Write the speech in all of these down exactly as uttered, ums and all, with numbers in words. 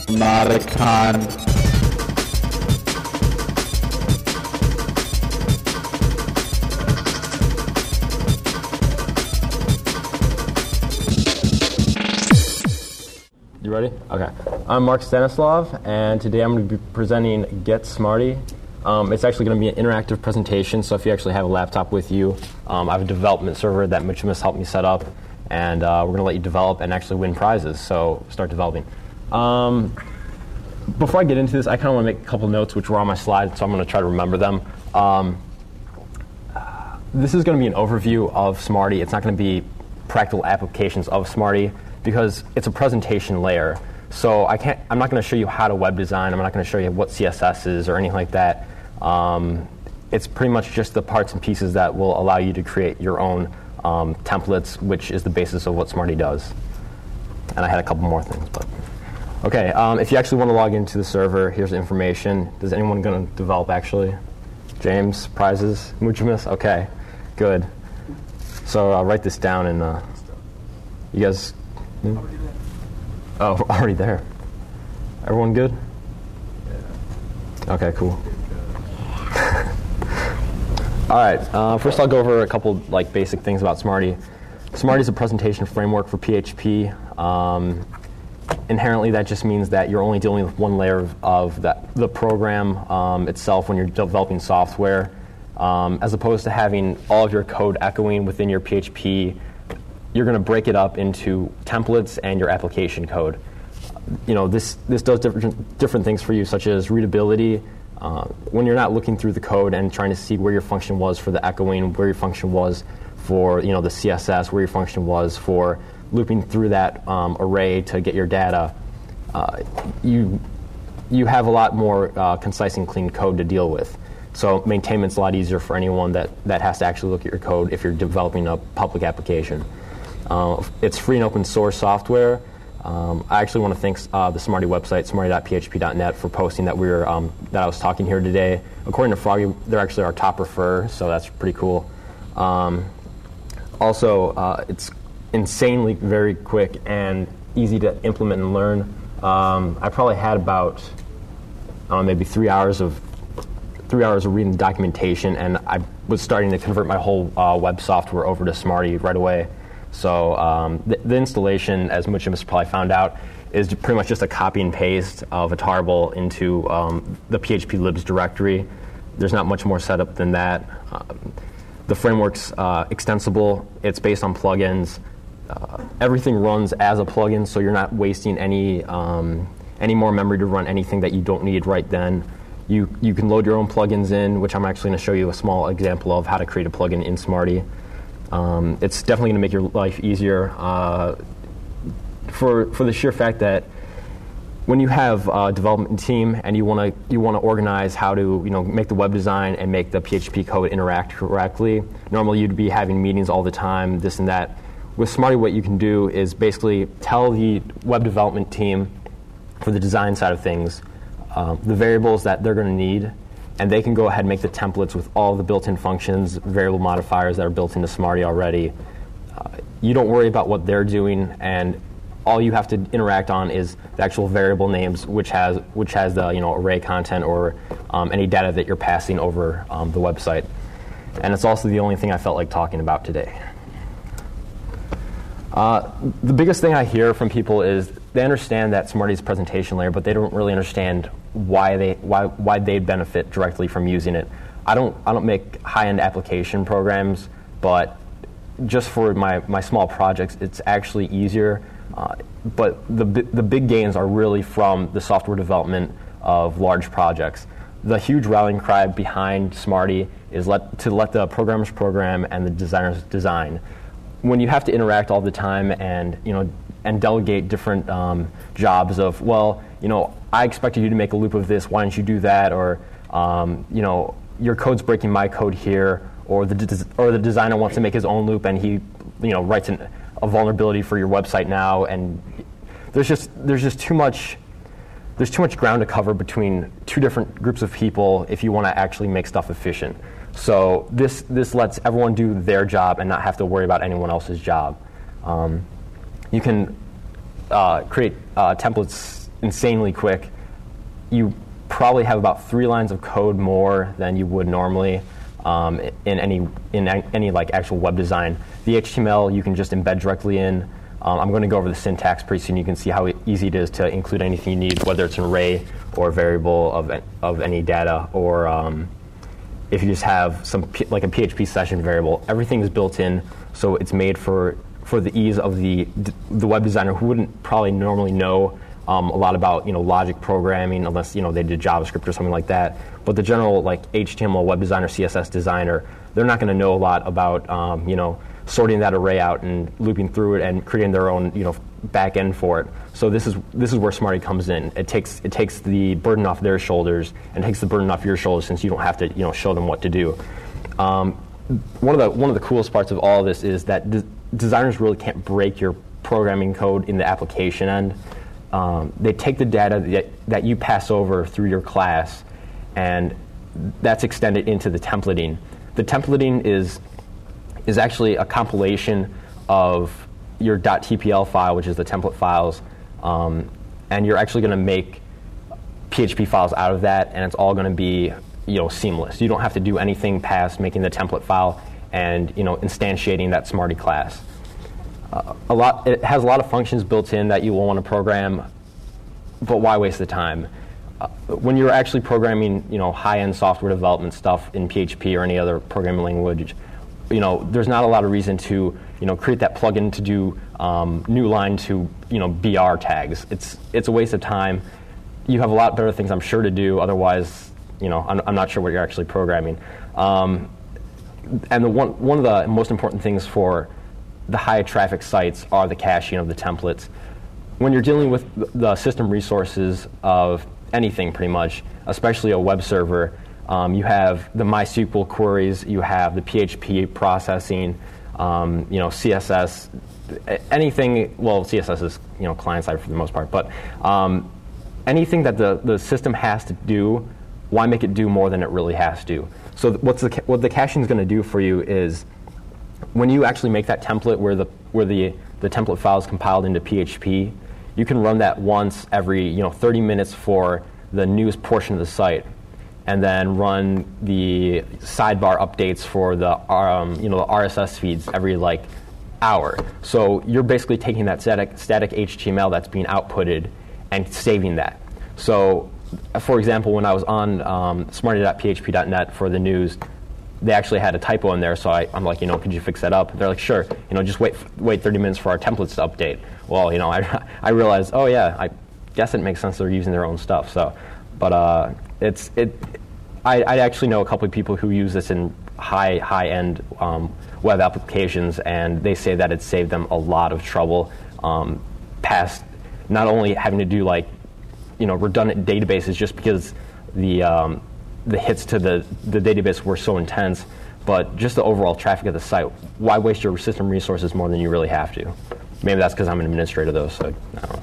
Modicon. You ready? Okay. I'm Mark Stanislav, and today I'm going to be presenting Get Smarty. Um, it's actually going to be an interactive presentation, so if you actually have a laptop with you, um, I have a development server that Mitchum has helped me set up, and uh, we're going to let you develop and actually win prizes, so start developing. Um, before I get into this, I kind of want to make a couple notes which were on my slide, so I'm going to try to remember them. Um, this is going to be an overview of Smarty. It's not going to be practical applications of Smarty, because it's a presentation layer. So I can't, I'm not going to show you how to web design. I'm not going to show you what C S S is or anything like that. Um, it's pretty much just the parts and pieces that will allow you to create your own um, templates, which is the basis of what Smarty does. And I had a couple more things, but okay. Um, if you actually want to log into the server, here's the information. Is anyone going to develop actually? James, prizes, Muchimus? Okay, good. So I'll write this down and uh, you guys. Hmm? Oh, already there. Everyone good? Yeah. Okay, cool. All right. Uh, first, I'll go over a couple like basic things about Smarty. Smarty is a presentation framework for P H P. Um, inherently, that just means that you're only dealing with one layer of, of that, the program um, itself when you're developing software, um, as opposed to having all of your code echoing within your P H P. You're going to break it up into templates and your application code. You know, this this does different different things for you, such as readability. Uh, when you're not looking through the code and trying to see where your function was for the echoing, where your function was for you know the C S S, where your function was for looping through that um, array to get your data, uh, you you have a lot more uh, concise and clean code to deal with. So maintainment's a lot easier for anyone that, that has to actually look at your code if you're developing a public application. Uh, it's free and open source software. Um, I actually want to thank uh, the Smarty website, smarty dot p h p dot net, for posting that we were um, that I was talking here today. According to Froggy, they're actually our top refer, so that's pretty cool. Um, also, uh, it's insanely very quick and easy to implement and learn. Um, I probably had about uh, maybe three hours of three hours of reading the documentation, and I was starting to convert my whole uh, web software over to Smarty right away. So um, the, the installation, as Muchim has probably found out, is pretty much just a copy and paste of a tarball into um, the P H P libs directory. There's not much more setup than that. Um, the framework's uh, extensible. It's based on plugins. Uh, everything runs as a plugin, so you're not wasting any um, any more memory to run anything that you don't need right then. You you can load your own plugins in, which I'm actually going to show you a small example of how to create a plugin in Smarty. Um, it's definitely going to make your life easier uh, for for the sheer fact that when you have a development team and you want to you want to organize how to you know make the web design and make the P H P code interact correctly. Normally you'd be having meetings all the time, this and that. With Smarty, what you can do is basically tell the web development team for the design side of things uh, the variables that they're going to need. And they can go ahead and make the templates with all the built-in functions, variable modifiers that are built into Smarty already. Uh, you don't worry about what they're doing, and all you have to interact on is the actual variable names, which has which has the you know array content or um, any data that you're passing over um, the website. And it's also the only thing I felt like talking about today. Uh, the biggest thing I hear from people is they understand that Smarty's a presentation layer, but they don't really understand why they why why they benefit directly from using it. I don't I don't make high-end application programs, but just for my, my small projects, it's actually easier. Uh, but the the big gains are really from the software development of large projects. The huge rallying cry behind Smarty is let to let the programmers program and the designers design. When you have to interact all the time and you know and delegate different um, jobs of, well, you know, I expected you to make a loop of this, why didn't you do that? Or, um, you know, your code's breaking my code here, or the des- or the designer wants to make his own loop and he, you know, writes an, a vulnerability for your website now, and there's just there's just too much there's too much ground to cover between two different groups of people if you want to actually make stuff efficient. So this this lets everyone do their job and not have to worry about anyone else's job. Um, you can uh, create uh, templates insanely quick. You probably have about three lines of code more than you would normally um, in any in any like actual web design. The H T M L you can just embed directly in. Um, I'm going to go over the syntax pretty soon. You can see how easy it is to include anything you need, whether it's an array or a variable of of any data, or um, if you just have some P- like a P H P session variable. Everything is built in, so it's made for for the ease of the the web designer who wouldn't probably normally know um, a lot about you know logic programming unless you know they did JavaScript or something like that. But the general like H T M L web designer, C S S designer, they're not going to know a lot about um, you know. sorting that array out and looping through it and creating their own, you know, back end for it. So this is this is where Smarty comes in. It takes it takes the burden off their shoulders and takes the burden off your shoulders, since you don't have to, you know, show them what to do. Um, one of the one of the coolest parts of all of this is that de- designers really can't break your programming code in the application end. Um, they take the data that, that you pass over through your class, and that's extended into the templating. The templating is is actually a compilation of your .tpl file, which is the template files, um, and you're actually going to make P H P files out of that, and it's all going to be you know seamless. You don't have to do anything past making the template file and you know instantiating that Smarty class. Uh, a lot, it has a lot of functions built in that you will want to program, but why waste the time? Uh, when you're actually programming, you know, high-end software development stuff in P H P or any other programming language, you know, there's not a lot of reason to, you know, create that plugin to do um, new line to, you know, B R tags. It's it's a waste of time. You have a lot better things, I'm sure, to do. Otherwise, you know, I'm, I'm not sure what you're actually programming. Um, and the one one of the most important things for the high traffic sites are the caching of the templates. When you're dealing with the system resources of anything, pretty much, especially a web server, Um, you have the MySQL queries, you have the P H P processing, um, you know, C S S, anything. Well, C S S is you know client side for the most part, but um, anything that the, the system has to do, why make it do more than it really has to? So th- what's the ca- what the caching is going to do for you is when you actually make that template where the where the the template file is compiled into P H P, you can run that once every you know thirty minutes for the news portion of the site, and then run the sidebar updates for the um, you know the R S S feeds every like hour. So you're basically taking that static static H T M L that's being outputted and saving that. So, for example, when I was on um, smarty dot p h p dot net for the news, they actually had a typo in there. So I, I'm like, you know, could you fix that up? They're like, sure. You know, just wait wait thirty minutes for our templates to update. Well, you know, I I realized, oh yeah, I guess it makes sense they're using their own stuff. So, but uh, it's it. I, I actually know a couple of people who use this in high high end um, web applications, and they say that it saved them a lot of trouble. Um, past not only having to do like you know redundant databases just because the um, the hits to the the database were so intense, but just the overall traffic of the site. Why waste your system resources more than you really have to? Maybe that's because I'm an administrator, though. So I don't know.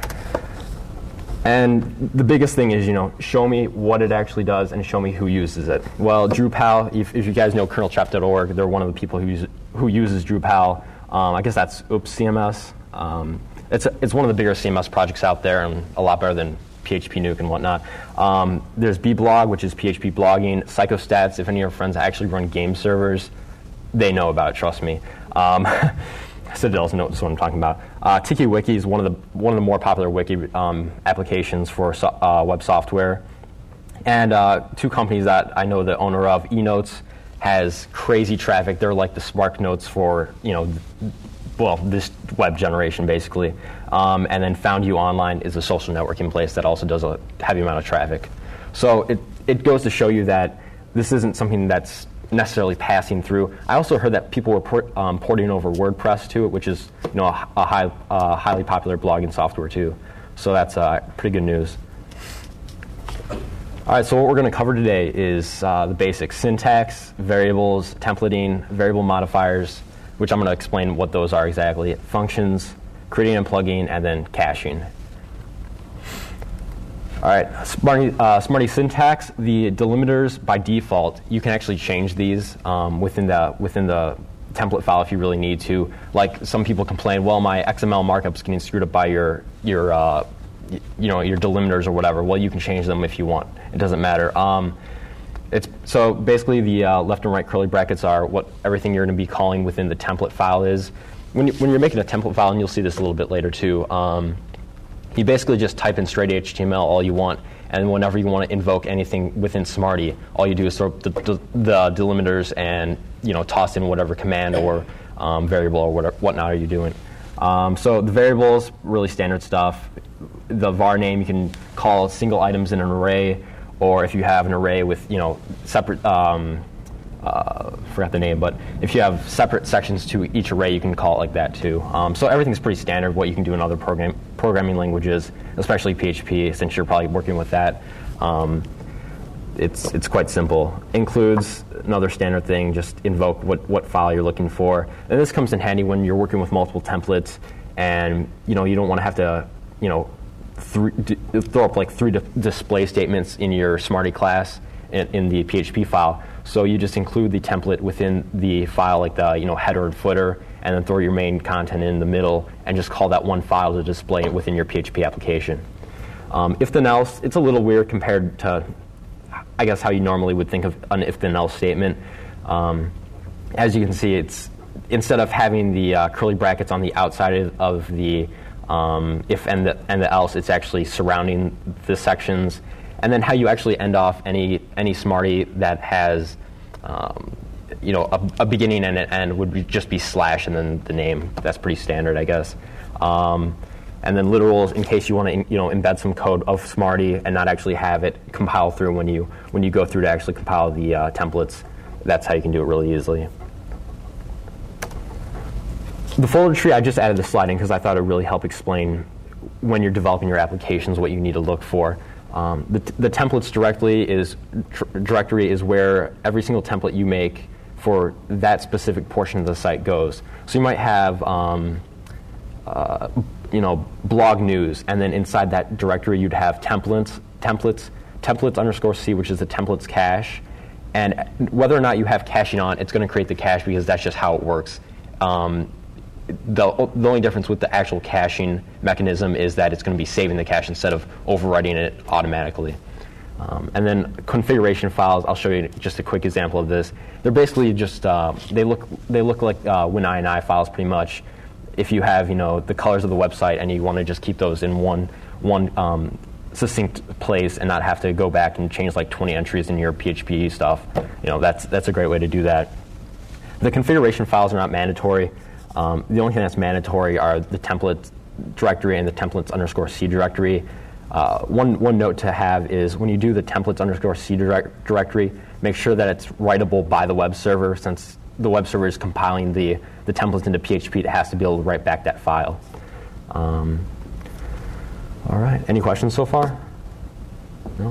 And the biggest thing is, you know, show me what it actually does and show me who uses it. Well, Drupal, if, if you guys know kernel trap dot org, they're one of the people who, use, who uses Drupal. Um, I guess that's Oops C M S. Um, it's, a, it's one of the bigger C M S projects out there and a lot better than P H P Nuke and whatnot. Um, there's bblog, which is P H P blogging. Psychostats, if any of your friends actually run game servers, they know about it, trust me. Um, Citadel knows what I'm talking about. Uh, TikiWiki is one of the one of the more popular wiki um, applications for so, uh, web software. And uh, two companies that I know the owner of, eNotes, has crazy traffic. They're like the Spark Notes for you know, well, this web generation basically. Um, and then Found You Online is a social networking place that also does a heavy amount of traffic. So it it goes to show you that this isn't something that's necessarily passing through. I also heard that people were port, um, porting over WordPress to it, which is you know a, a high, uh, highly popular blogging software too. So that's uh, pretty good news. All right, so what we're going to cover today is uh, the basics: syntax, variables, templating, variable modifiers, which I'm going to explain what those are exactly, functions, creating and plugging, and then caching. All right, Smarty, uh, Smarty syntax. The delimiters by default, you can actually change these um, within the within the template file if you really need to. Like some people complain, well, my X M L markup's getting screwed up by your your uh, y- you know, your delimiters or whatever. Well, you can change them if you want. It doesn't matter. Um, it's so basically the uh, left and right curly brackets are what everything you're going to be calling within the template file is. When you, when you're making a template file, and you'll see this a little bit later too. Um, you basically just type in straight H T M L all you want. And whenever you want to invoke anything within Smarty, all you do is throw the, the, the delimiters and you know toss in whatever command or um, variable or whatever, whatnot are you doing. Um, so the variables, really standard stuff. The var name, you can call single items in an array, or if you have an array with you know separate, um, uh, forgot the name, but if you have separate sections to each array, you can call it like that too. Um, so everything's pretty standard. What you can do in other program programming languages, especially P H P, since you're probably working with that. Um, it's it's quite simple. Includes another standard thing, just invoke what, what file you're looking for. And this comes in handy when you're working with multiple templates and you know you don't want to have to you know th- d- throw up like three di- display statements in your Smarty class in, in the P H P file. So you just include the template within the file, like the you know header and footer, and then throw your main content in the middle and just call that one file to display it within your P H P application. Um, if then else, it's a little weird compared to, I guess, how you normally would think of an if then else statement. Um, as you can see, it's instead of having the uh, curly brackets on the outside of the um, if and the, and the else, it's actually surrounding the sections. And then how you actually end off any any Smarty that has um, you know a, a beginning and an end would be just be slash and then the name. That's pretty standard, I guess. Um, and then literals, in case you want to you know embed some code of Smarty and not actually have it compile through when you when you go through to actually compile the uh, templates. That's how you can do it really easily. The folder tree, I just added the slide in because I thought it would really help explain when you're developing your applications what you need to look for. Um, the, the templates directly is tr- directory is where every single template you make for that specific portion of the site goes. So you might have um, uh, you know blog news, and then inside that directory you'd have templates, templates, templates underscore c, which is the templates cache. And whether or not you have caching on, it's going to create the cache because that's just how it works. Um, The, the only difference with the actual caching mechanism is that it's going to be saving the cache instead of overwriting it automatically. Um, and then configuration files, I'll show you just a quick example of this. They're basically just, uh, they look they look like uh, WinINI files pretty much. If you have you know the colors of the website and you want to just keep those in one one um, succinct place and not have to go back and change like twenty entries in your P H P stuff, you know that's that's a great way to do that. The configuration files are not mandatory. Um, the only thing that's mandatory are the template directory and the templates underscore c directory. Uh, one one note to have is when you do the templates underscore c direct directory, make sure that it's writable by the web server. Since the web server is compiling the, the templates into P H P, it has to be able to write back that file. Um, all right, any questions so far? No?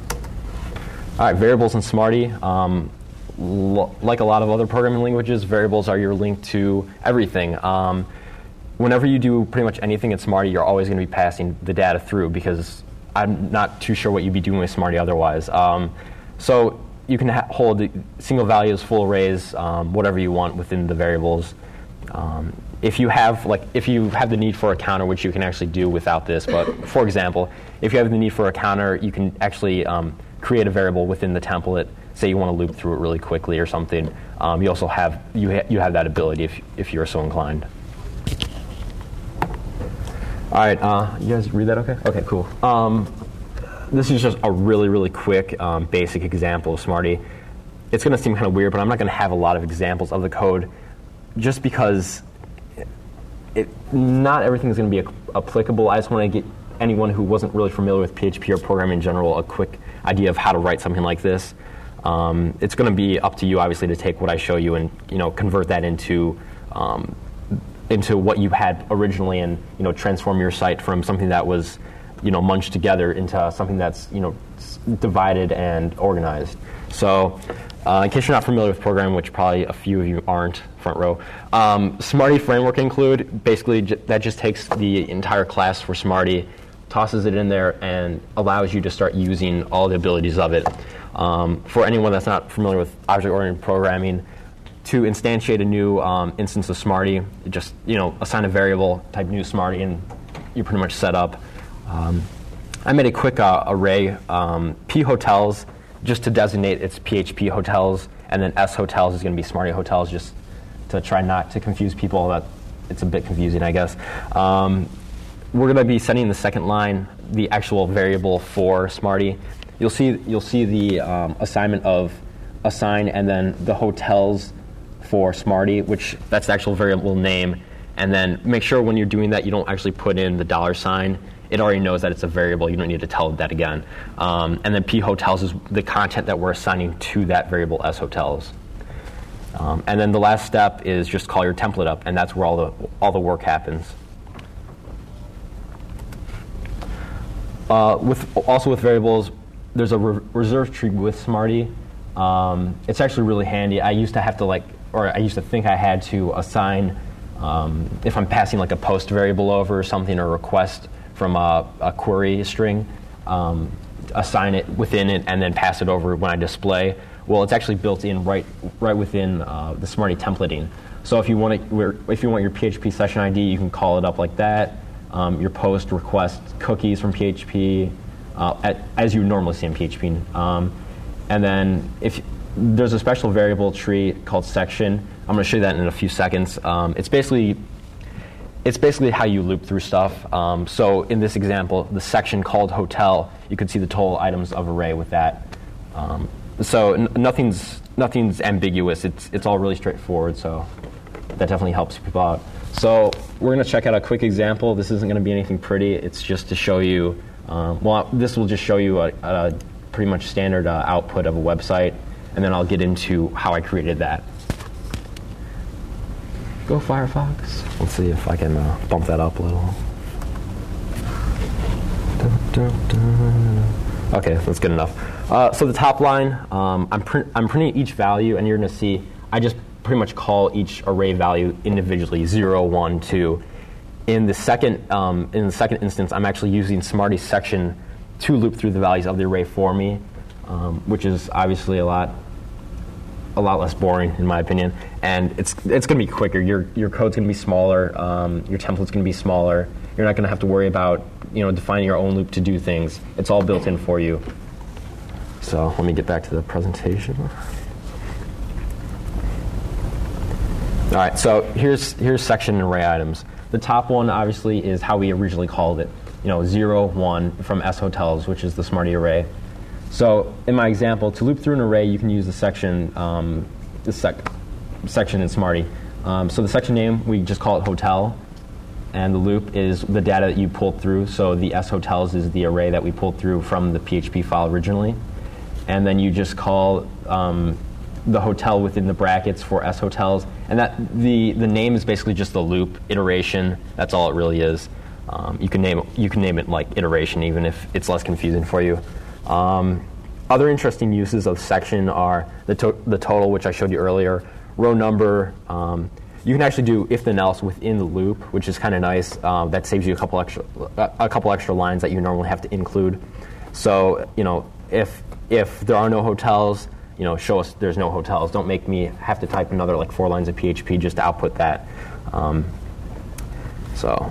All right, variables in Smarty. Um, Like a lot of other programming languages, variables are your link to everything. Um, whenever you do pretty much anything in Smarty, you're always going to be passing the data through because I'm not too sure what you'd be doing with Smarty otherwise. Um, so you can ha- hold single values, full arrays, um, whatever you want within the variables. Um, if you have like if you have the need for a counter, which you can actually do without this, but for example, if you have the need for a counter, you can actually um, create a variable within the template. Say you want to loop through it really quickly or something. Um, you also have you ha- you have that ability if if you're so inclined. All right, uh, you guys read that okay? Okay, cool. Um, this is just a really really quick um, basic example of Smarty. It's going to seem kind of weird, but I'm not going to have a lot of examples of the code, just because it, it, not everything is going to be a- applicable. I just want to get anyone who wasn't really familiar with P H P or programming in general a quick idea of how to write something like this. Um, it's going to be up to you, obviously, to take what I show you and you know convert that into um, into what you had originally, and you know transform your site from something that was you know munched together into something that's you know divided and organized. So, uh, in case you're not familiar with programming, which probably a few of you aren't, front row, um, Smarty framework include basically j- that just takes the entire class for Smarty, tosses it in there, and allows you to start using all the abilities of it. Um, for anyone that's not familiar with object-oriented programming, to instantiate a new um, instance of Smarty, just you know assign a variable, type new Smarty, and you're pretty much set up. Um, I made a quick uh, array, um, P hotels, just to designate its P H P hotels, and then S hotels is going to be Smarty hotels, just to try not to confuse people. That it's a bit confusing, I guess. Um, we're going to be setting the second line, the actual variable for Smarty. You'll see you'll see the um, assignment of assign and then the hotels for Smarty, which that's the actual variable name. And then make sure when you're doing that you don't actually put in the dollar sign. It already knows that it's a variable. You don't need to tell it that again. Um, and then P hotels is the content that we're assigning to that variable S hotels. Um, and then the last step is just call your template up, and that's where all the all the work happens. Uh, with also with variables, there's a re- reserve tree with Smarty. Um, it's actually really handy. I used to have to like, or I used to think I had to assign um, if I'm passing like a post variable over or something, or request from a, a query string, um, assign it within it and then pass it over when I display. Well, it's actually built in right right within uh, the Smarty templating. So if you want to, if you want your P H P session I D, you can call it up like that. Um, your post request cookies from P H P, uh, at, as you normally see in P H P. Um, and then if there's a special variable tree called section, I'm going to show you that in a few seconds. Um, it's basically It's basically how you loop through stuff. Um, so in this example, the section called hotel, you could see the total items of array with that. Um, so n- nothing's nothing's ambiguous. It's it's all really straightforward. So that definitely helps people out. So we're going to check out a quick example. This isn't going to be anything pretty. It's just to show you. Um, well, this will just show you a, a pretty much standard uh, output of a website, and then I'll get into how I created that. Go Firefox. Let's see if I can uh, bump that up a little. Okay, that's good enough. Uh, so the top line, um, I'm, print, I'm printing each value, and you're going to see I just pretty much call each array value individually, zero, one, two. In the second, um, in the second instance, I'm actually using Smarty section to loop through the values of the array for me, um, which is obviously a lot. a lot less boring, in my opinion, and it's it's going to be quicker. Your your code's going to be smaller. Um, your template's going to be smaller. You're not going to have to worry about you know defining your own loop to do things. It's all built in for you. So let me get back to the presentation. All right. So here's here's section and array items. The top one obviously is how we originally called it. You know, zero, one from S hotels, which is the Smarty array. So in my example, to loop through an array, you can use the section, um, the sec- section in Smarty. Um, so the section name, we just call it hotel, and the loop is the data that you pulled through. So the S hotels is the array that we pulled through from the P H P file originally. And then you just call um, the hotel within the brackets for S hotels. And that the, the name is basically just the loop iteration. That's all it really is. Um, you can name it, you can name it like iteration, even if it's less confusing for you. Um, other interesting uses of section are the, to- the total, which I showed you earlier, row number. Um, you can actually do if then else within the loop, which is kind of nice. Um, that saves you a couple extra a couple extra lines that you normally have to include. So you know if if there are no hotels, you know show us there's no hotels. Don't make me have to type another like four lines of P H P just to output that. Um, so all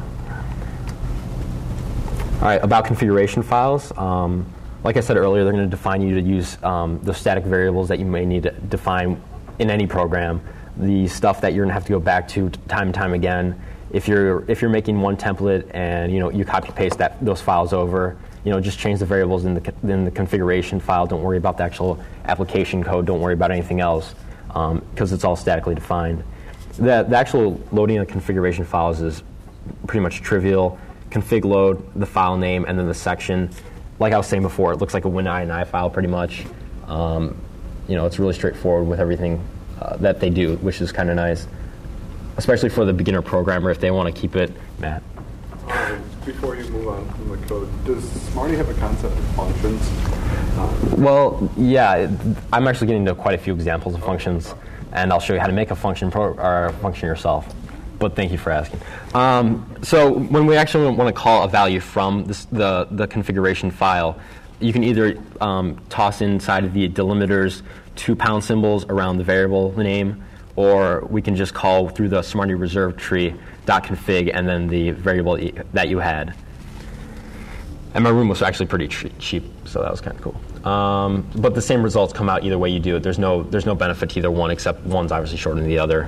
right, about configuration files. Um, Like I said earlier, they're going to define you to use um, the static variables that you may need to define in any program. The stuff that you're going to have to go back to time and time again. If you're if you're making one template and you know you copy paste that those files over, you know just change the variables in the in the configuration file. Don't worry about the actual application code. Don't worry about anything else because um, it's all statically defined. The the actual loading of configuration files is pretty much trivial. Config load, the file name, and then the section. Like I was saying before, it looks like a WinINI file pretty much. Um, you know, it's really straightforward with everything uh, that they do, which is kind of nice, especially for the beginner programmer if they want to keep it. Matt. Um, before you move on from the code, does Smarty have a concept of functions? Uh, well, yeah, I'm actually getting into quite a few examples of functions, and I'll show you how to make a function pro- or a function yourself. But thank you for asking. Um, so when we actually want to call a value from this, the, the configuration file, you can either um, toss inside of the delimiters two pound symbols around the variable name, or we can just call through the Smarty reserve tree .config and then the variable that you had. And my room was actually pretty tre- cheap, so that was kind of cool. Um, but the same results come out either way you do it. There's no there's no benefit to either one, except one's obviously shorter than the other.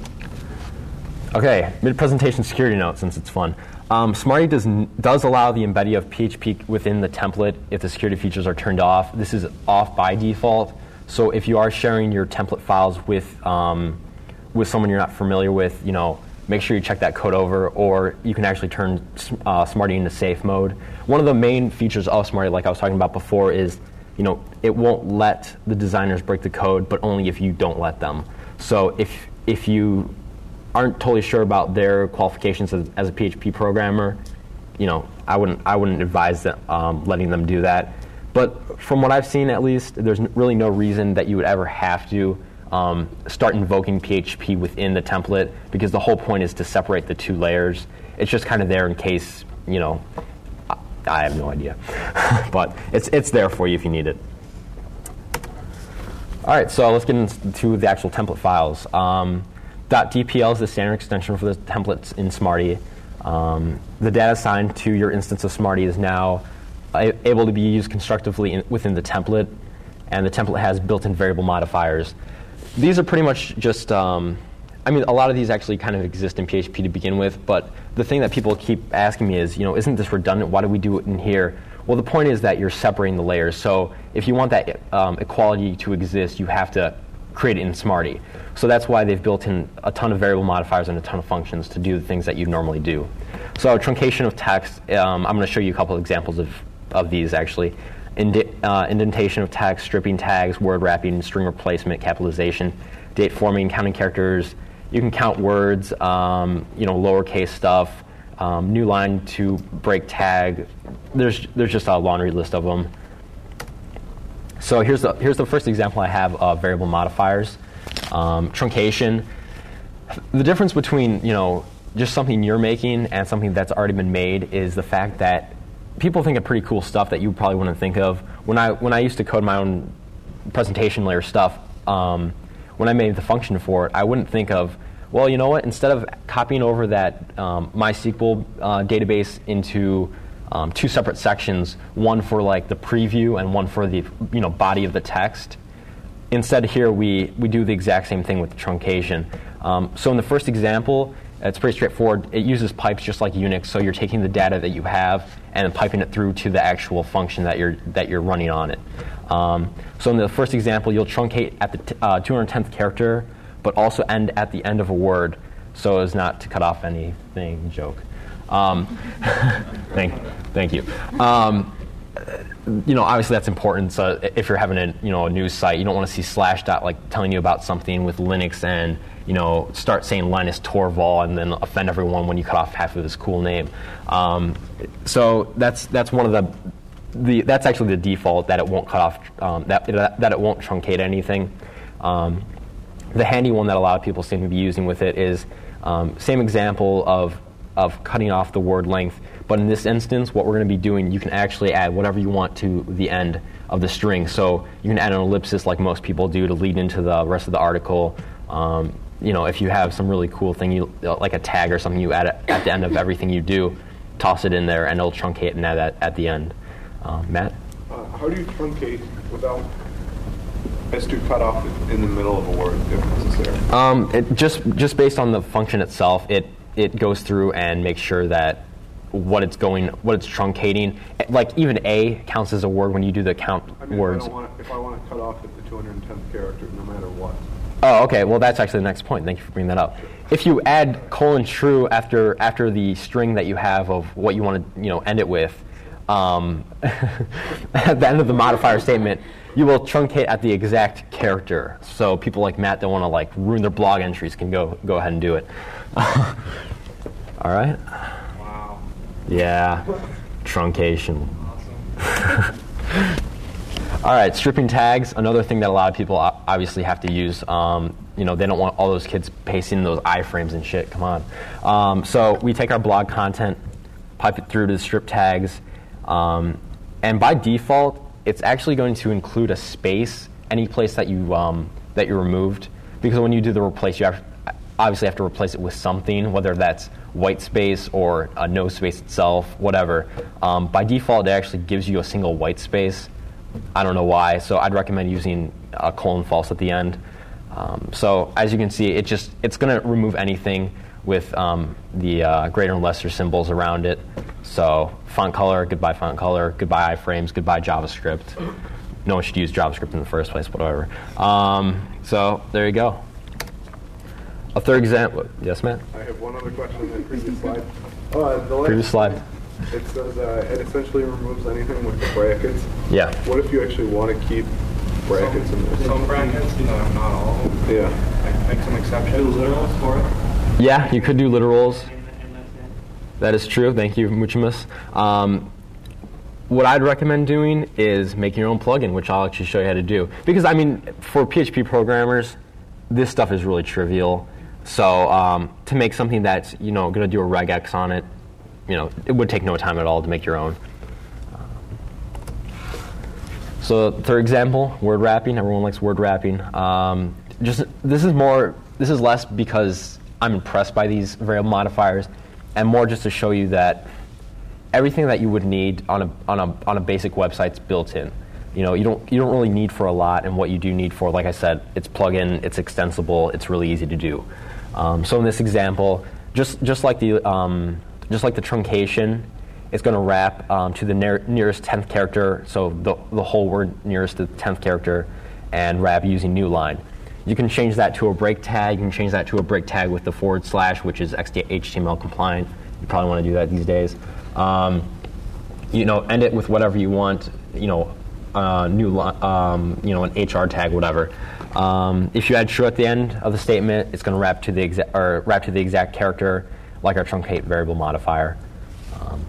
Okay, mid-presentation security note, since it's fun. Um, Smarty does n- does allow the embedding of P H P within the template if the security features are turned off. This is off by default. So if you are sharing your template files with um, with someone you're not familiar with, you know, make sure you check that code over, or you can actually turn uh, Smarty into safe mode. One of the main features of Smarty, like I was talking about before, is, you know, it won't let the designers break the code, but only if you don't let them. So if if you aren't totally sure about their qualifications as, as a P H P programmer, you know, I wouldn't I wouldn't advise that, um, letting them do that. But from what I've seen, at least, there's n- really no reason that you would ever have to um, start invoking P H P within the template, because the whole point is to separate the two layers. It's just kind of there in case, you know, I, I have no idea, but it's it's there for you if you need it. All right, so let's get into the actual template files. Um, .dpl is the standard extension for the templates in Smarty. Um, the data assigned to your instance of Smarty is now a- able to be used constructively in, within the template, and the template has built-in variable modifiers. These are pretty much just, um, I mean, a lot of these actually kind of exist in P H P to begin with, but the thing that people keep asking me is, you know, isn't this redundant? Why do we do it in here? Well, the point is that you're separating the layers. So if you want that um, equality to exist, you have to create it in Smarty. So that's why they've built in a ton of variable modifiers and a ton of functions to do the things that you normally do. So truncation of text, um, I'm going to show you a couple of examples of, of these actually. Indi- uh, indentation of text, stripping tags, word wrapping, string replacement, capitalization, date forming, counting characters. You can count words, um, you know, lowercase stuff, um, new line to break tag. There's there's just a laundry list of them. So here's the here's the first example I have of variable modifiers. Um, truncation. The difference between, you know, just something you're making and something that's already been made is the fact that people think of pretty cool stuff that you probably wouldn't think of. When I when I used to code my own presentation layer stuff, um, when I made the function for it, I wouldn't think of, well, you know what? Instead of copying over that um, MySQL uh, database into um, two separate sections, one for like the preview and one for the, you know, body of the text, instead here we we do the exact same thing with the truncation. Um, so in the first example, it's pretty straightforward. It uses pipes just like Unix, so you're taking the data that you have and piping it through to the actual function that you're that you're running on it. Um, so in the first example, you'll truncate at the t- uh, two hundred tenth character, but also end at the end of a word, so as not to cut off anything. Joke. Um, thank, thank you. Um, you know, obviously that's important. So if you're having a you know a news site, you don't want to see slash dot like telling you about something with Linux and you know start saying Linus Torvald and then offend everyone when you cut off half of his cool name. Um, so that's that's one of the the that's actually the default, that it won't cut off um, that that it won't truncate anything. Um, the handy one that a lot of people seem to be using with it is um, same example of of cutting off the word length. But in this instance, what we're going to be doing, you can actually add whatever you want to the end of the string. So you can add an ellipsis like most people do to lead into the rest of the article. Um, you know, if you have some really cool thing, you like a tag or something, you add it at the end of everything you do, toss it in there, and it'll truncate and add that at the end. Um, Matt? Uh, how do you truncate without as to cut off in the middle of a word if necessary? Um, it just just based on the function itself, it it goes through and makes sure that what it's going, what it's truncating, like even A counts as a word when you do the count I mean, words. If I, want, if I want to cut off at the two hundred tenth character, no matter what. Oh, okay. Well, that's actually the next point. Thank you for bringing that up. If you add colon true after after the string that you have of what you want to you know end it with, um, at the end of the modifier statement, you will truncate at the exact character. So people like Matt that want to like ruin their blog entries can go go ahead and do it. All right. Wow. Yeah. Truncation. All right, stripping tags, another thing that a lot of people obviously have to use. Um, you know, they don't want all those kids pasting those iframes and shit. Come on. Um, so we take our blog content, pipe it through to the strip tags, um, and by default, it's actually going to include a space any place that you um, that you removed, because when you do the replace, you have obviously have to replace it with something, whether that's white space or a no space itself, whatever. Um, by default, it actually gives you a single white space. I don't know why, so I'd recommend using a colon false at the end. Um, so as you can see, it just it's going to remove anything with um, the uh, greater and lesser symbols around it. So font color, goodbye font color, goodbye iframes, goodbye JavaScript. No one should use JavaScript in the first place, whatever. Um, so there you go. A third example. Yes, Matt? I have one other question on the previous slide. Uh, the last Previous slide. It says uh, it essentially removes anything with the brackets. Yeah. What if you actually want to keep brackets in there? Some brackets, no, not all of them. Yeah. Make some exceptions. Literals for it. Yeah, you could do literals. That is true. Thank you, Muchimus. Um, what I'd recommend doing is making your own plugin, which I'll actually show you how to do. Because, I mean, for P H P programmers, this stuff is really trivial. So um, to make something that's, you know, going to do a regex on it, you know, it would take no time at all to make your own. So third example, word wrapping. Everyone likes word wrapping. Um, just this is more, this is less because I'm impressed by these variable modifiers, and more just to show you that everything that you would need on a on a on a basic website's built in. You know, you don't you don't really need for a lot, and what you do need for, like I said, it's plug-in, it's extensible, it's really easy to do. Um, so in this example, just just like the um, just like the truncation, it's going to wrap um, to the near, nearest tenth character, so the the whole word nearest to the tenth character, and wrap using new line. You can change that to a break tag. You can change that to a break tag with the forward slash, which is H T M L compliant. You probably want to do that these days. Um, you know, end it with whatever you want. You know, uh, new li- um, you know, an H R tag, whatever. Um, if you add true at the end of the statement, it's going to wrap to the exa- or wrap to the exact character, like our truncate variable modifier. Um,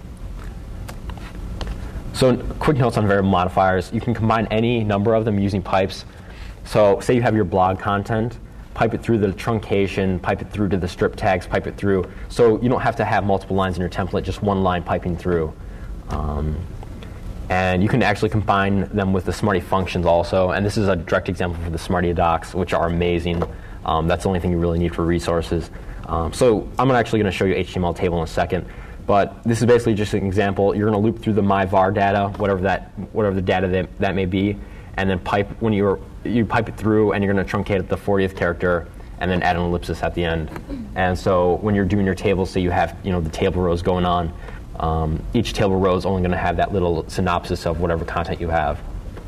so, quick notes on variable modifiers: you can combine any number of them using pipes. So, say you have your blog content, pipe it through the truncation, pipe it through to the strip tags, pipe it through. So you don't have to have multiple lines in your template, just one line piping through. Um, and you can actually combine them with the Smarty functions also. And this is a direct example for the Smarty docs, which are amazing. Um, that's the only thing you really need for resources. Um, so I'm actually going to show you H T M L table in a second. But this is basically just an example. You're going to loop through the myvar data, whatever that, whatever the data that, that may be, and then pipe when you're you pipe it through, and you're going to truncate at the fortieth character, and then add an ellipsis at the end. And so when you're doing your tables, so you have you know the table rows going on. Um, each table row is only going to have that little synopsis of whatever content you have.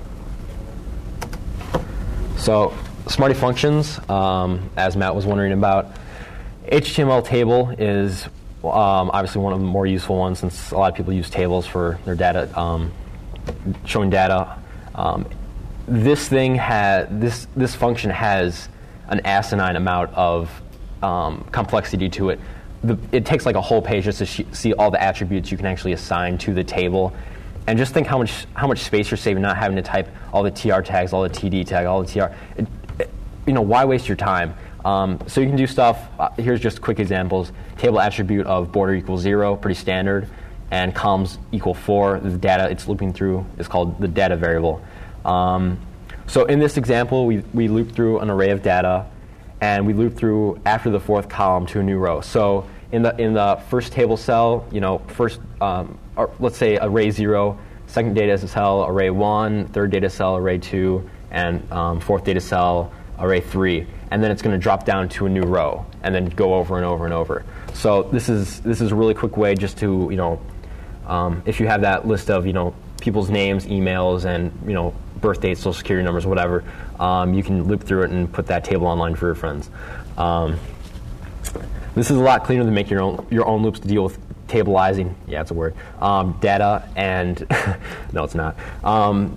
So Smarty functions, um, as Matt was wondering about, H T M L table is um, obviously one of the more useful ones, since a lot of people use tables for their data, um, showing data. Um, This thing has this this function has an asinine amount of um, complexity to it. The, it takes like a whole page just to sh- see all the attributes you can actually assign to the table, and just think how much how much space you're saving not having to type all the T R tags, all the T D tag, all the T R. It, it, you know, why waste your time? Um, so you can do stuff. Uh, here's just quick examples. Table attribute of border equals zero, pretty standard, and columns equal four. The data it's looping through is called the data variable. Um, so in this example, we, we loop through an array of data, and we loop through after the fourth column to a new row. So in the in the first table cell, you know, first um, or let's say array zero, second data cell array one, third data cell array two, and um, fourth data cell array three, and then it's going to drop down to a new row, and then go over and over and over. So this is this is a really quick way just to you know, um, if you have that list of you know people's names, emails, and you know. birth dates, social security numbers, whatever, um, you can loop through it and put that table online for your friends. Um, this is a lot cleaner than making your own your own loops to deal with tableizing. Yeah, it's a word. Um, data and no, it's not. Um,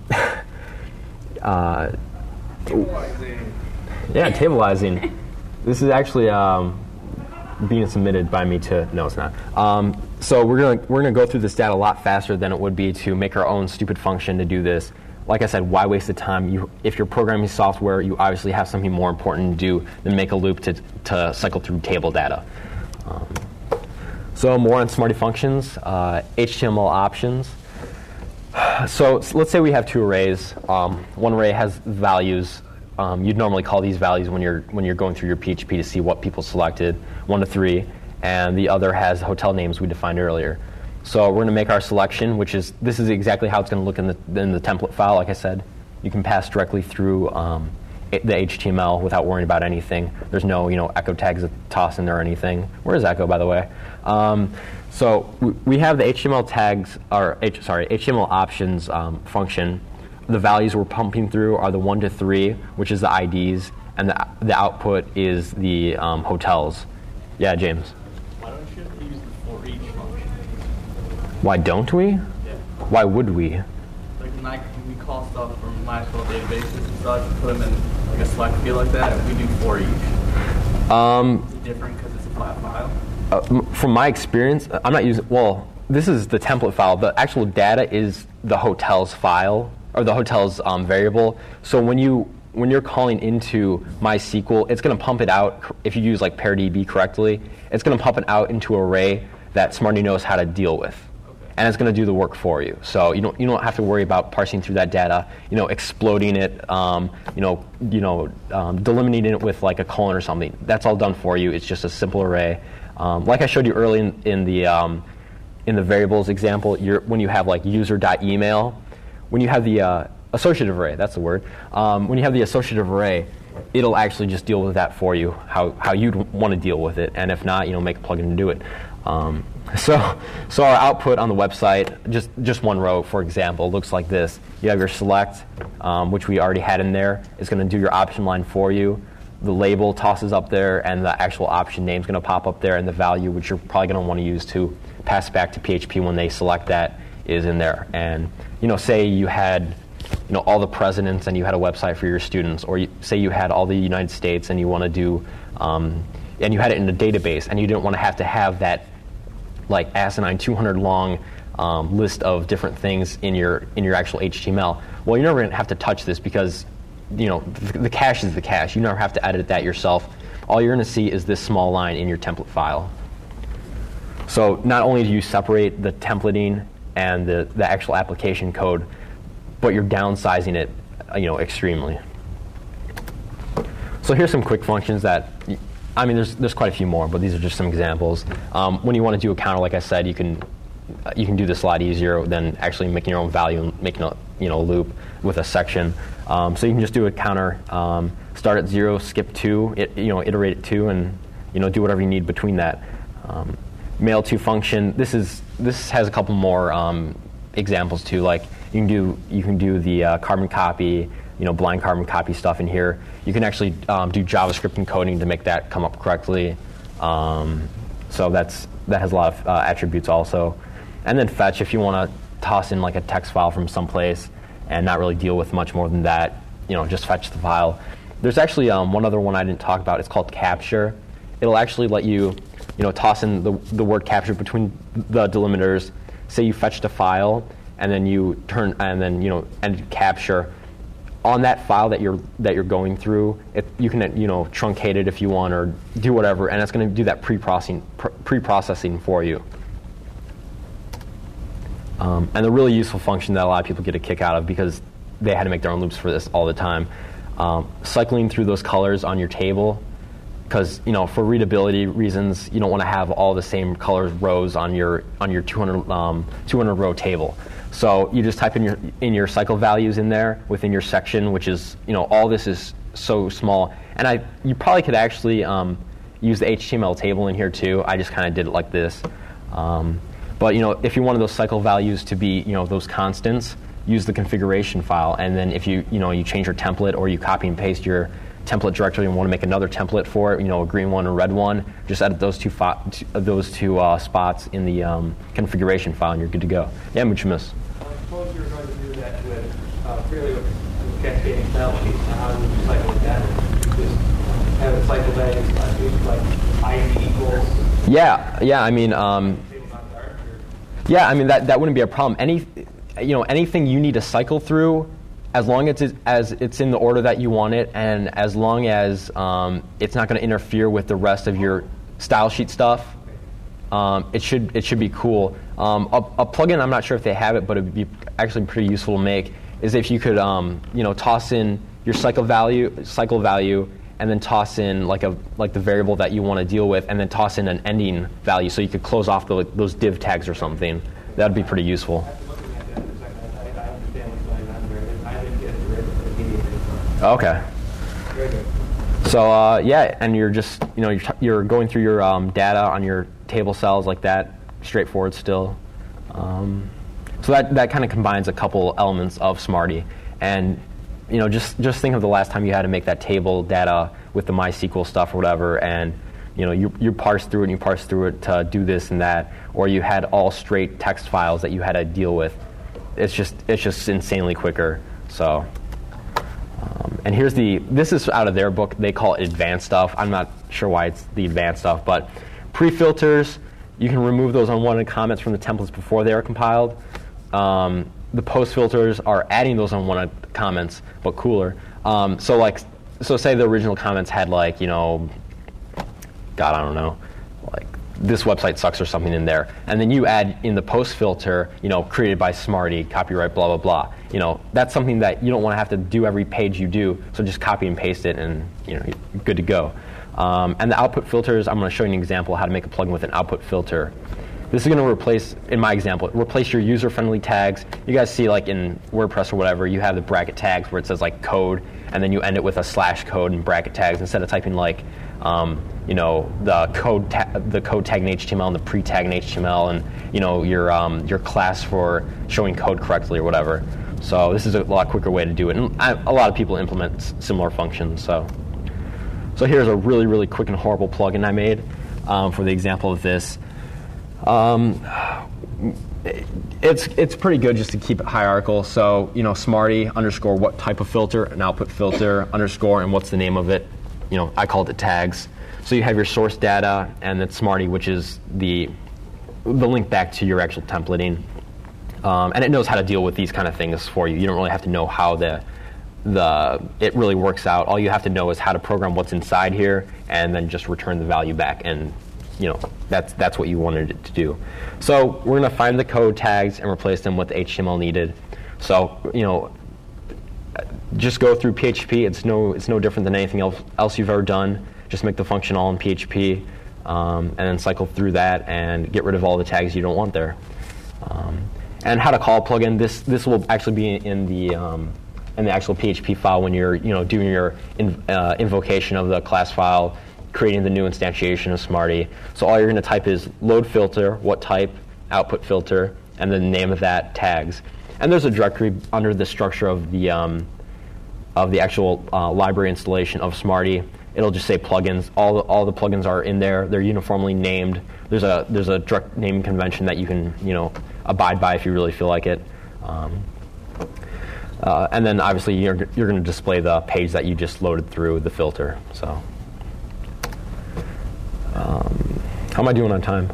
uh, Tableizing. yeah, tableizing. This is actually um, being submitted by me to. No, it's not. Um, so we're gonna we're gonna go through this data a lot faster than it would be to make our own stupid function to do this. Like I said, why waste the time? You, if you're programming software, you obviously have something more important to do than make a loop to, to cycle through table data. Um, so more on Smarty functions, uh, H T M L options. So let's say we have two arrays. Um, one array has values um, you'd normally call these values when you're when you're going through your P H P to see what people selected, one to three, and the other has hotel names we defined earlier. So we're going to make our selection, which is, this is exactly how it's going to look in the, in the template file. Like I said, you can pass directly through um, it, the H T M L without worrying about anything. There's no, you know, echo tags to toss in there or anything. Where is echo, by the way? Um, so we, we have the H T M L tags, or H, sorry, H T M L options um, function. The values we're pumping through are the one to three, which is the I Ds, and the, the output is the um, hotels. Yeah, James. Why don't you use the for each function? Why don't we? Yeah. Why would we? Like when, I, when we call stuff from MySQL databases and stuff, put them in like a select field like that, we do for each. Um, Is it different because it's a flat file? uh, m- from my experience, I'm not using, well, this is the template file. The actual data is the hotels file, or the hotels um, variable. So when you when you're calling into MySQL, it's going to pump it out. If you use like PairDB correctly, it's going to pump it out into an array that Smarty knows how to deal with, okay. And it's going to do the work for you. So you don't you don't have to worry about parsing through that data, you know, exploding it, um, you know, you know, um, delimiting it with like a colon or something. That's all done for you. It's just a simple array. Um, like I showed you early in, in the um, in the variables example, you're, when you have like user.email, when you have the uh, associative array, that's the word. Um, when you have the associative array, it'll actually just deal with that for you, how how you'd want to deal with it. And if not, you know, make a plugin to do it. Um, so so our output on the website, just just one row, for example, looks like this. You have your select, um, which we already had in there. It's going to do your option line for you. The label tosses up there, and the actual option name is going to pop up there, and the value, which you're probably going to want to use to pass back to P H P when they select that, is in there. And you know, say you had, you know, all the presidents, and you had a website for your students, or you, say you had all the United States, and you want to do, um, and you had it in a database, and you didn't want to have to have that, like asinine two hundred long um, list of different things in your in your actual H T M L. Well, you're never going to have to touch this because, you know, the, the cache is the cache. You never have to edit that yourself. All you're going to see is this small line in your template file. So not only do you separate the templating and the, the actual application code, but you're downsizing it, you know, extremely. So here's some quick functions that, I mean, there's there's quite a few more, but these are just some examples. Um, when you want to do a counter, like I said, you can you can do this a lot easier than actually making your own value and making a, you know, a loop with a section. Um, so you can just do a counter, um, start at zero, skip two, it, you know, iterate at two, and you know, do whatever you need between that. Um, mail to function. This is this has a couple more um, examples too. Like you can do you can do the uh, carbon copy, you know, blind carbon copy stuff in here. You can actually um, do JavaScript encoding to make that come up correctly. Um, so that's that has a lot of uh, attributes also. And then fetch, if you want to toss in like a text file from someplace and not really deal with much more than that, you know, just fetch the file. There's actually um, one other one I didn't talk about. It's called capture. It'll actually let you, you know, toss in the the word capture between the delimiters. Say you fetched a file, and then you turn, and then you know, and capture on that file that you're that you're going through. It, you can, you know, truncate it if you want, or do whatever, and it's going to do that pre-processing pr- pre-processing for you. Um, and the really useful function that a lot of people get a kick out of, because they had to make their own loops for this all the time, um, cycling through those colors on your table, because you know, for readability reasons, you don't want to have all the same colors rows on your on your two hundred, um, two hundred row table. So you just type in your in your cycle values in there within your section, which is, you know, all this is so small. And I you probably could actually um, use the H T M L table in here too. I just kind of did it like this. Um, but you know, if you wanted those cycle values to be, you know, those constants, use the configuration file. And then if you you know you change your template, or you copy and paste your template directory and want to make another template for it, you know, a green one or red one, just edit those two fo- those two uh, spots in the um, configuration file, and you're good to go. Yeah, Muchamus. Suppose you're going to do that with uh, fairly with, with cascading penalties. How would you cycle that? Just have a cycle values like, like I D equals. Yeah, yeah. I mean, um, yeah. I mean that that wouldn't be a problem. Any, you know, anything you need to cycle through, as long as it's, as it's in the order that you want it, and as long as um, it's not going to interfere with the rest of your style sheet stuff, um, it should it should be cool. Um, a, a plugin, I'm not sure if they have it, but it would be actually pretty useful to make, is if you could um, you know, toss in your cycle value, cycle value, and then toss in like a like the variable that you want to deal with, and then toss in an ending value so you could close off the, those div tags or something. That would be pretty useful. After looking at that for a second, I, I understand what's going on there. I didn't get it immediately. Okay. Very good. So uh, yeah, and you're just you know you're, t- you're going through your um, data on your table cells like that, straightforward still. Um, so that that kind of combines a couple elements of Smarty, and you know just just think of the last time you had to make that table data with the MySQL stuff or whatever, and you know you you parse through it and you parse through it to do this and that, or you had all straight text files that you had to deal with. It's just it's just insanely quicker. So. Um, and here's the, this is out of their book, they call it advanced stuff. I'm not sure why it's the advanced stuff, but pre-filters, you can remove those unwanted comments from the templates before they are compiled. Um, the post filters are adding those unwanted comments, but cooler. Um, so like, so say the original comments had like, you know, God, I don't know, like this website sucks or something in there, and then you add in the post filter, you know, created by Smarty, copyright, blah blah blah. You know, that's something that you don't want to have to do every page you do. So just copy and paste it, and you know, you're good to go. Um, and the output filters, I'm going to show you an example of how to make a plugin with an output filter. This is going to replace, in my example, replace your user-friendly tags. You guys see, like in WordPress or whatever, you have the bracket tags where it says like code, and then you end it with a slash code and bracket tags instead of typing like, um, you know, the code ta- the code tag in H T M L and the pre-tag in H T M L, and you know your um, your class for showing code correctly or whatever. So this is a lot quicker way to do it, and I, a lot of people implement s- similar functions. So, so here's a really really quick and horrible plugin I made um, for the example of this. Um, it's it's pretty good just to keep it hierarchical. So you know, Smarty underscore what type of filter, an output filter underscore, and what's the name of it. You know, I called it tags. So you have your source data, and then Smarty, which is the the link back to your actual templating, um, and it knows how to deal with these kind of things for you. You don't really have to know how the the it really works out. All you have to know is how to program what's inside here, and then just return the value back. And you know, that's that's what you wanted it to do. So we're going to find the code tags and replace them with the H T M L needed. So you know, just go through P H P. It's no it's no different than anything else else you've ever done. Just make the function all in P H P, um, and then cycle through that and get rid of all the tags you don't want there. Um, and how to call a plugin. This this will actually be in the um, in the actual P H P file when you're you know doing your in, uh, invocation of the class file, creating the new instantiation of Smarty. So all you're going to type is load filter, what type, output filter, and then the name of that, tags. And there's a directory under the structure of the um, of the actual uh, library installation of Smarty. It'll just say plugins. All the, all the plugins are in there. They're uniformly named. There's a there's a direct naming convention that you can you know abide by if you really feel like it. Um, uh, and then obviously you're you're going to display the page that you just loaded through the filter. So. Um, how am I doing on time?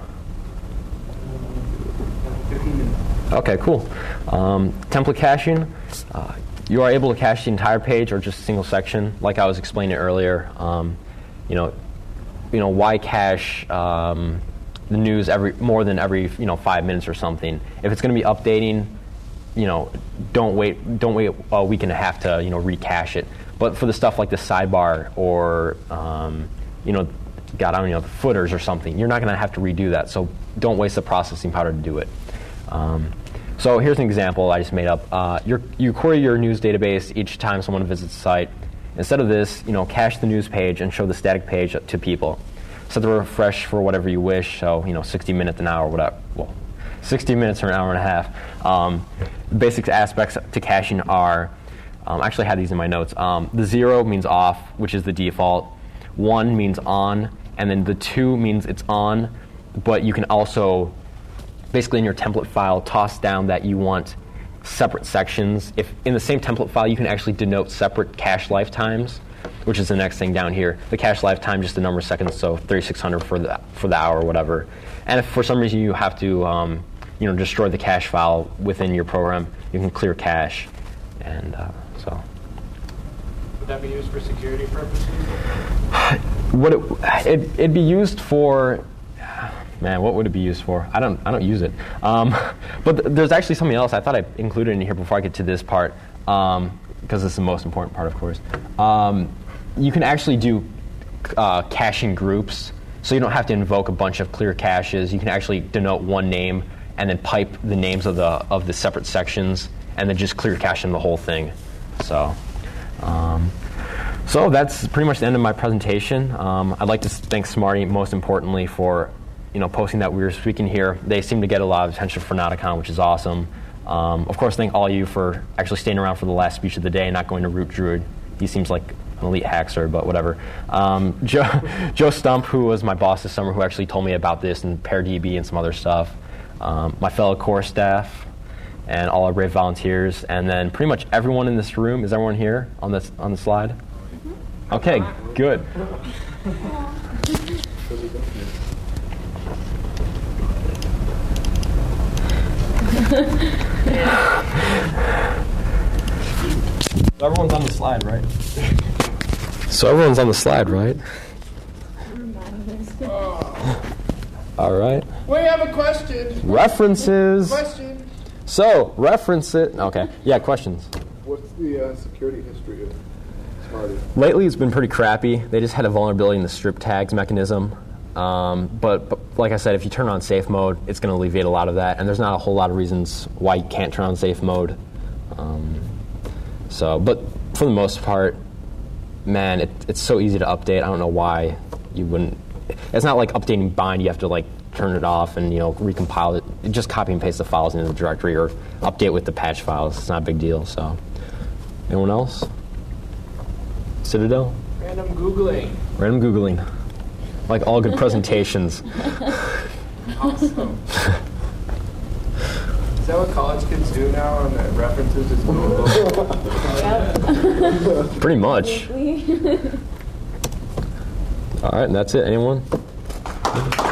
fifteen minutes. Okay, cool. Um, template caching. Uh, you are able to cache the entire page or just a single section, like I was explaining earlier. Um, you know, you know why cache um, the news every more than every you know five minutes or something? If it's going to be updating, you know, don't wait don't wait a week and a half to you know recache it. But for the stuff like the sidebar or um, you know. God, I don't know, the footers or something, you're not going to have to redo that. So don't waste the processing power to do it. Um, so here's an example I just made up. Uh, you're, you query your news database each time someone visits the site. Instead of this, you know, cache the news page and show the static page to people. Set the refresh for whatever you wish. So you know, sixty minutes an hour, whatever. Well, sixty minutes or an hour and a half. Um, the basic aspects to caching are. Um, I actually had these in my notes. Um, the zero means off, which is the default. One means on. And then the two means it's on, but you can also, basically in your template file, toss down that you want separate sections. If in the same template file, you can actually denote separate cache lifetimes, which is the next thing down here. The cache lifetime, just the number of seconds, so thirty-six hundred for the for the hour or whatever. And if for some reason you have to, um, you know, destroy the cache file within your program, you can clear cache, and uh, so. Would that be used for security purposes? What it, it, it'd be used for, Man, what would it be used for? I don't I don't use it. Um, but th- there's actually something else I thought I included in here before I get to this part, um, because it's the most important part, of course. Um, you can actually do uh, caching groups, so you don't have to invoke a bunch of clear caches. You can actually denote one name and then pipe the names of the of the separate sections, and then just clear cache in the whole thing. So. Um, So that's pretty much the end of my presentation. Um, I'd like to thank Smarty most importantly for, you know, posting that we were speaking here. They seem to get a lot of attention for Nauticon, which is awesome. Um, of course, thank all of you for actually staying around for the last speech of the day and not going to Root Druid. He seems like an elite hackster, but whatever. Um, Joe, Joe Stump, who was my boss this summer, who actually told me about this and PairDB and some other stuff. Um, my fellow core staff and all our brave volunteers, and then pretty much everyone in this room. Is everyone here on this on the slide? Okay, good. So everyone's on the slide, right? So everyone's on the slide, right? All right. We have a question. References. Question. So, reference it. Okay. Yeah, questions. What's the uh, security history of Smarty? Lately, it's been pretty crappy. They just had a vulnerability in the strip tags mechanism. Um, but, but like I said, if you turn on safe mode, it's going to alleviate a lot of that. And there's not a whole lot of reasons why you can't turn on safe mode. Um, so, but for the most part, man, it, it's so easy to update. I don't know why you wouldn't. It's not like updating bind. You have to like turn it off and, you know, recompile it. Just copy and paste the files into the directory or update with the patch files. It's not a big deal. So, anyone else? Citadel? Random Googling. Random Googling. Like all good presentations. Awesome. Is that what college kids do now on the references? Is Google? Yep. Pretty much. All right, and that's it. Anyone?